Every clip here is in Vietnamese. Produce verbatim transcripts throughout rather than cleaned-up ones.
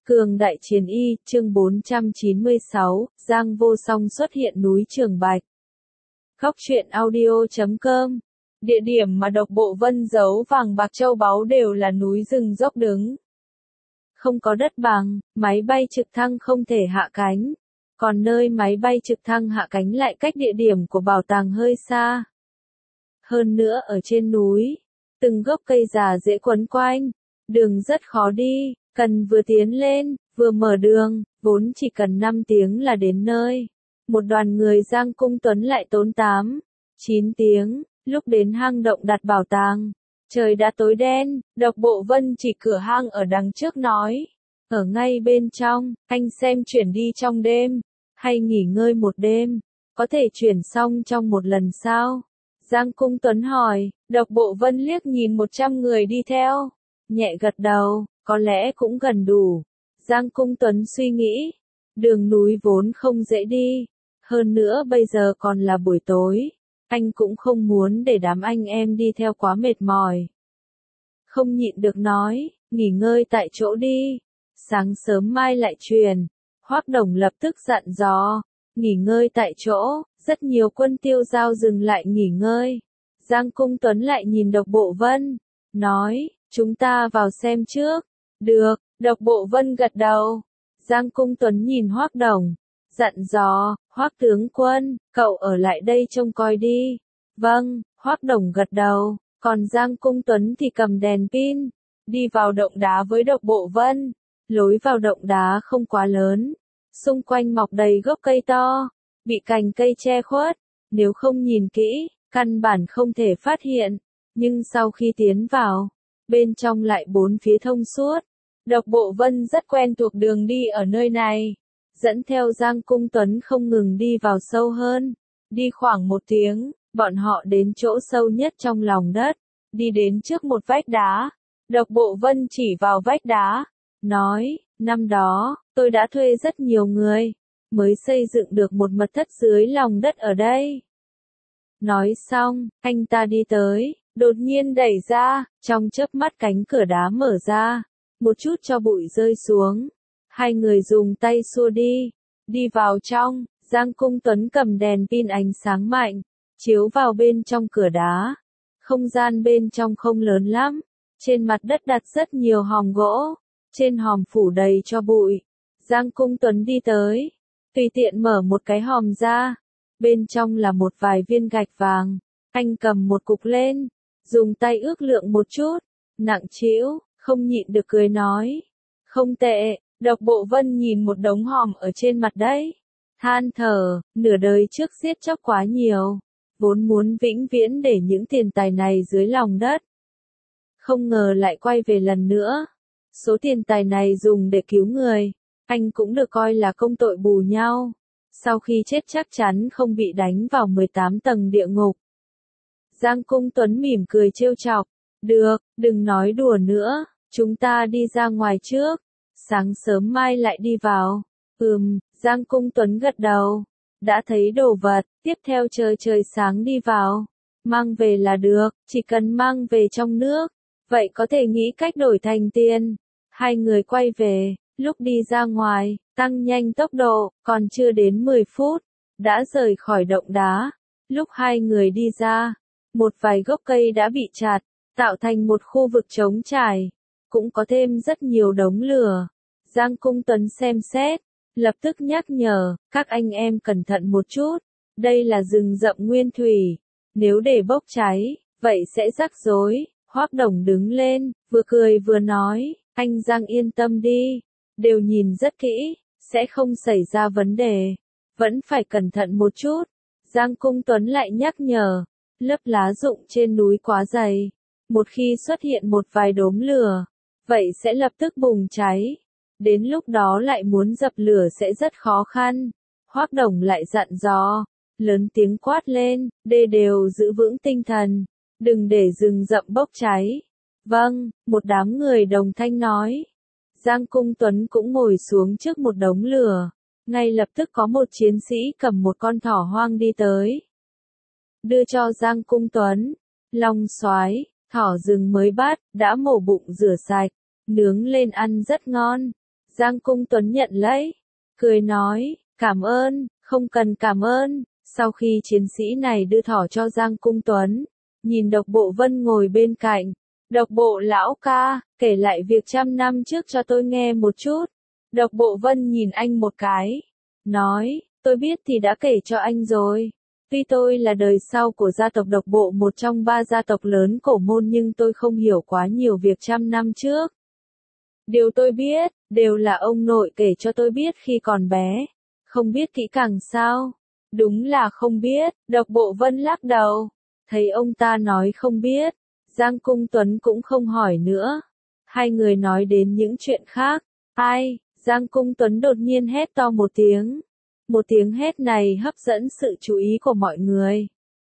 Cường đại chiến y, chương bốn trăm chín mươi sáu, Giang Vô Song xuất hiện núi Trường Bạch. Góc truyện audio chấm com. Địa điểm mà độc bộ vân giấu vàng bạc châu báu đều là núi rừng dốc đứng. Không có đất bằng, máy bay trực thăng không thể hạ cánh. Còn nơi máy bay trực thăng hạ cánh lại cách địa điểm của bảo tàng hơi xa. Hơn nữa ở trên núi, từng gốc cây già dễ quấn quanh, đường rất khó đi. Cần vừa tiến lên, vừa mở đường, vốn chỉ cần năm tiếng là đến nơi. Một đoàn người Giang Cung Tuấn lại tốn tám, chín tiếng, lúc đến hang động đặt bảo tàng. Trời đã tối đen, độc bộ vân chỉ cửa hang ở đằng trước nói. Ở ngay bên trong, anh xem chuyển đi trong đêm, hay nghỉ ngơi một đêm, có thể chuyển xong trong một lần sao? Giang Cung Tuấn hỏi, độc bộ vân liếc nhìn một trăm người đi theo, nhẹ gật đầu. Có lẽ cũng gần đủ. Giang Cung Tuấn suy nghĩ. Đường núi vốn không dễ đi. Hơn nữa bây giờ còn là buổi tối. Anh cũng không muốn để đám anh em đi theo quá mệt mỏi. Không nhịn được nói, nghỉ ngơi tại chỗ đi. Sáng sớm mai lại truyền. Hoắc Đồng lập tức dặn dò. Nghỉ ngơi tại chỗ. Rất nhiều quân tiêu giao dừng lại nghỉ ngơi. Giang Cung Tuấn lại nhìn độc bộ vân. Nói, chúng ta vào xem trước. Được, độc bộ vân gật đầu. Giang Cung Tuấn nhìn Hoắc Đồng, dặn dò, Hoắc tướng quân, cậu ở lại đây trông coi đi. Vâng, Hoắc Đồng gật đầu, còn Giang Cung Tuấn thì cầm đèn pin, đi vào động đá với độc bộ vân. Lối vào động đá không quá lớn, xung quanh mọc đầy gốc cây to, bị cành cây che khuất, nếu không nhìn kỹ, căn bản không thể phát hiện, nhưng sau khi tiến vào, bên trong lại bốn phía thông suốt. Độc bộ vân rất quen thuộc đường đi ở nơi này. Dẫn theo Giang Cung Tuấn không ngừng đi vào sâu hơn. Đi khoảng một tiếng, bọn họ đến chỗ sâu nhất trong lòng đất. Đi đến trước một vách đá. Độc bộ vân chỉ vào vách đá. Nói, năm đó, tôi đã thuê rất nhiều người. Mới xây dựng được một mật thất dưới lòng đất ở đây. Nói xong, anh ta đi tới. Đột nhiên đẩy ra, trong chớp mắt cánh cửa đá mở ra, một chút cho bụi rơi xuống. Hai người dùng tay xua đi, đi vào trong, Giang Cung Tuấn cầm đèn pin ánh sáng mạnh, chiếu vào bên trong cửa đá. Không gian bên trong không lớn lắm, trên mặt đất đặt rất nhiều hòm gỗ, trên hòm phủ đầy cho bụi. Giang Cung Tuấn đi tới, tùy tiện mở một cái hòm ra, bên trong là một vài viên gạch vàng, anh cầm một cục lên. Dùng tay ước lượng một chút, nặng trĩu, không nhịn được cười nói. Không tệ, độc bộ vân nhìn một đống hòm ở trên mặt đấy. Than thở, nửa đời trước giết chóc quá nhiều. Vốn muốn vĩnh viễn để những tiền tài này dưới lòng đất. Không ngờ lại quay về lần nữa. Số tiền tài này dùng để cứu người. Anh cũng được coi là công tội bù nhau. Sau khi chết chắc chắn không bị đánh vào mười tám tầng địa ngục. Giang Cung Tuấn mỉm cười trêu chọc. Được, đừng nói đùa nữa, chúng ta đi ra ngoài trước. Sáng sớm mai lại đi vào. Ừm, Giang Cung Tuấn gật đầu. Đã thấy đồ vật, tiếp theo chờ trời sáng đi vào. Mang về là được, chỉ cần mang về trong nước. Vậy có thể nghĩ cách đổi thành tiền. Hai người quay về, lúc đi ra ngoài, tăng nhanh tốc độ, còn chưa đến mười phút. Đã rời khỏi động đá. Lúc hai người đi ra, một vài gốc cây đã bị chặt, tạo thành một khu vực trống trải, cũng có thêm rất nhiều đống lửa. Giang Cung Tuấn xem xét, lập tức nhắc nhở, các anh em cẩn thận một chút, đây là rừng rậm nguyên thủy, nếu để bốc cháy, vậy sẽ rắc rối. Hoắc Đồng đứng lên, vừa cười vừa nói, anh Giang yên tâm đi, đều nhìn rất kỹ, sẽ không xảy ra vấn đề, vẫn phải cẩn thận một chút. Giang Cung Tuấn lại nhắc nhở. Lớp lá rụng trên núi quá dày, một khi xuất hiện một vài đốm lửa, vậy sẽ lập tức bùng cháy. Đến lúc đó lại muốn dập lửa sẽ rất khó khăn. Hoắc Đồng lại dặn dò, lớn tiếng quát lên, đê đều giữ vững tinh thần, đừng để rừng rậm bốc cháy. Vâng, một đám người đồng thanh nói. Giang Cung Tuấn cũng ngồi xuống trước một đống lửa, ngay lập tức có một chiến sĩ cầm một con thỏ hoang đi tới. Đưa cho Giang Cung Tuấn. Long Soái, thỏ rừng mới bắt, đã mổ bụng rửa sạch, nướng lên ăn rất ngon. Giang Cung Tuấn nhận lấy, cười nói, cảm ơn, không cần cảm ơn. Sau khi chiến sĩ này đưa thỏ cho Giang Cung Tuấn, nhìn Độc Bộ Vân ngồi bên cạnh, Độc Bộ lão ca, kể lại việc trăm năm trước cho tôi nghe một chút. Độc Bộ Vân nhìn anh một cái, nói, tôi biết thì đã kể cho anh rồi. Tuy tôi là đời sau của gia tộc Độc Bộ, một trong ba gia tộc lớn cổ môn, nhưng tôi không hiểu quá nhiều việc trăm năm trước. Điều tôi biết, đều là ông nội kể cho tôi biết khi còn bé. Không biết kỹ càng sao? Đúng là không biết. Độc Bộ Vân lắc đầu. Thấy ông ta nói không biết, Giang Cung Tuấn cũng không hỏi nữa. Hai người nói đến những chuyện khác. Ai? Giang Cung Tuấn đột nhiên hét to một tiếng. Một tiếng hét này hấp dẫn sự chú ý của mọi người.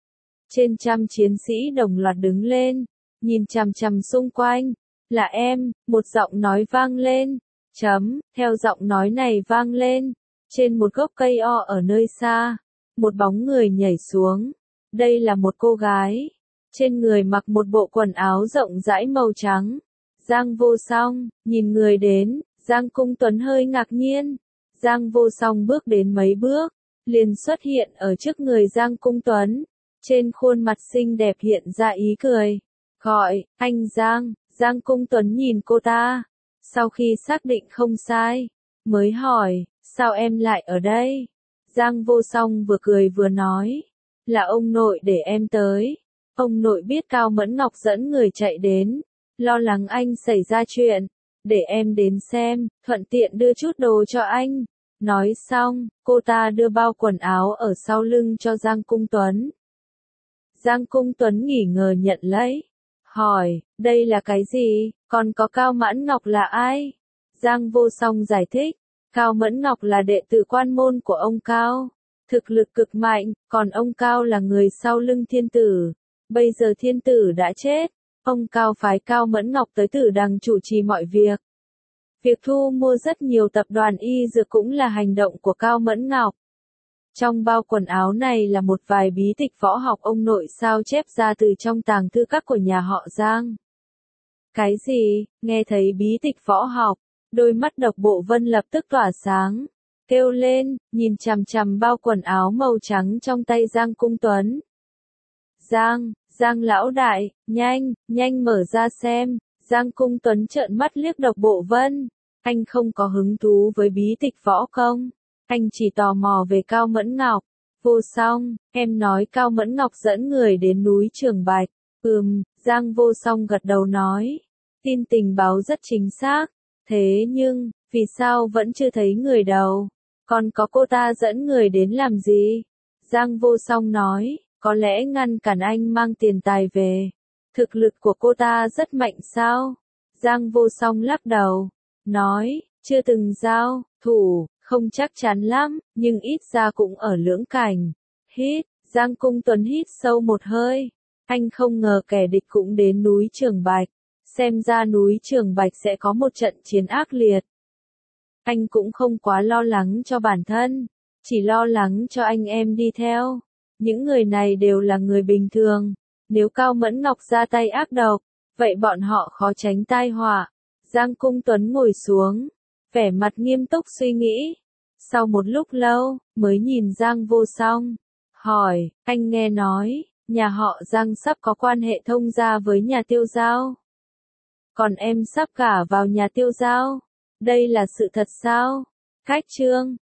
Trên trăm chiến sĩ đồng loạt đứng lên, nhìn chằm chằm xung quanh. Là em, một giọng nói vang lên. Chấm, theo giọng nói này vang lên. Trên một gốc cây o ở nơi xa, một bóng người nhảy xuống. Đây là một cô gái. Trên người mặc một bộ quần áo rộng rãi màu trắng. Giang Vô Song, nhìn người đến, Giang Cung Tuấn hơi ngạc nhiên. Giang Vô Song bước đến mấy bước, liền xuất hiện ở trước người Giang Cung Tuấn. Trên khuôn mặt xinh đẹp hiện ra ý cười. Gọi, anh Giang. Giang Cung Tuấn nhìn cô ta. Sau khi xác định không sai, mới hỏi, sao em lại ở đây? Giang Vô Song vừa cười vừa nói, là ông nội để em tới. Ông nội biết Cao Mẫn Ngọc dẫn người chạy đến, lo lắng anh xảy ra chuyện, để em đến xem, thuận tiện đưa chút đồ cho anh. Nói xong, cô ta đưa bao quần áo ở sau lưng cho Giang Cung Tuấn. Giang Cung Tuấn nghỉ ngờ nhận lấy, hỏi, đây là cái gì, còn có Cao Mẫn Ngọc là ai? Giang Vô Song giải thích, Cao Mẫn Ngọc là đệ tử quan môn của ông Cao, thực lực cực mạnh, còn ông Cao là người sau lưng thiên tử. Bây giờ thiên tử đã chết, ông Cao phái Cao Mẫn Ngọc tới Tử Đằng chủ trì mọi việc. Việc thu mua rất nhiều tập đoàn y dược cũng là hành động của Cao Mẫn Ngọc. Trong bao quần áo này là một vài bí tịch võ học ông nội sao chép ra từ trong tàng thư các của nhà họ Giang. Cái gì? Nghe thấy bí tịch võ học, đôi mắt Độc Bộ Vân lập tức tỏa sáng, kêu lên, nhìn chằm chằm bao quần áo màu trắng trong tay Giang Cung Tuấn. Giang, Giang lão đại, nhanh, nhanh mở ra xem. Giang Cung Tuấn trợn mắt liếc Độc Bộ Vân. Anh không có hứng thú với bí tịch võ công. Anh chỉ tò mò về Cao Mẫn Ngọc. Vô Song, em nói Cao Mẫn Ngọc dẫn người đến núi Trường Bạch. Ừm, Giang Vô Song gật đầu nói. Tin tình báo rất chính xác. Thế nhưng, vì sao vẫn chưa thấy người đâu? Còn có cô ta dẫn người đến làm gì? Giang Vô Song nói, có lẽ ngăn cản anh mang tiền tài về. Thực lực của cô ta rất mạnh sao? Giang Vô Song lắc đầu, nói, chưa từng giao thủ, không chắc chắn lắm, nhưng ít ra cũng ở lưỡng cảnh. Hít, Giang Cung Tuấn hít sâu một hơi. Anh không ngờ kẻ địch cũng đến núi Trường Bạch. Xem ra núi Trường Bạch sẽ có một trận chiến ác liệt. Anh cũng không quá lo lắng cho bản thân, chỉ lo lắng cho anh em đi theo. Những người này đều là người bình thường. Nếu Cao Mẫn Ngọc ra tay ác độc, vậy bọn họ khó tránh tai họa. Giang Cung Tuấn ngồi xuống, vẻ mặt nghiêm túc suy nghĩ. Sau một lúc lâu, mới nhìn Giang Vô Song, hỏi, anh nghe nói, nhà họ Giang sắp có quan hệ thông gia với nhà Tiêu Giao. Còn em sắp gả vào nhà Tiêu Giao. Đây là sự thật sao? Cách chương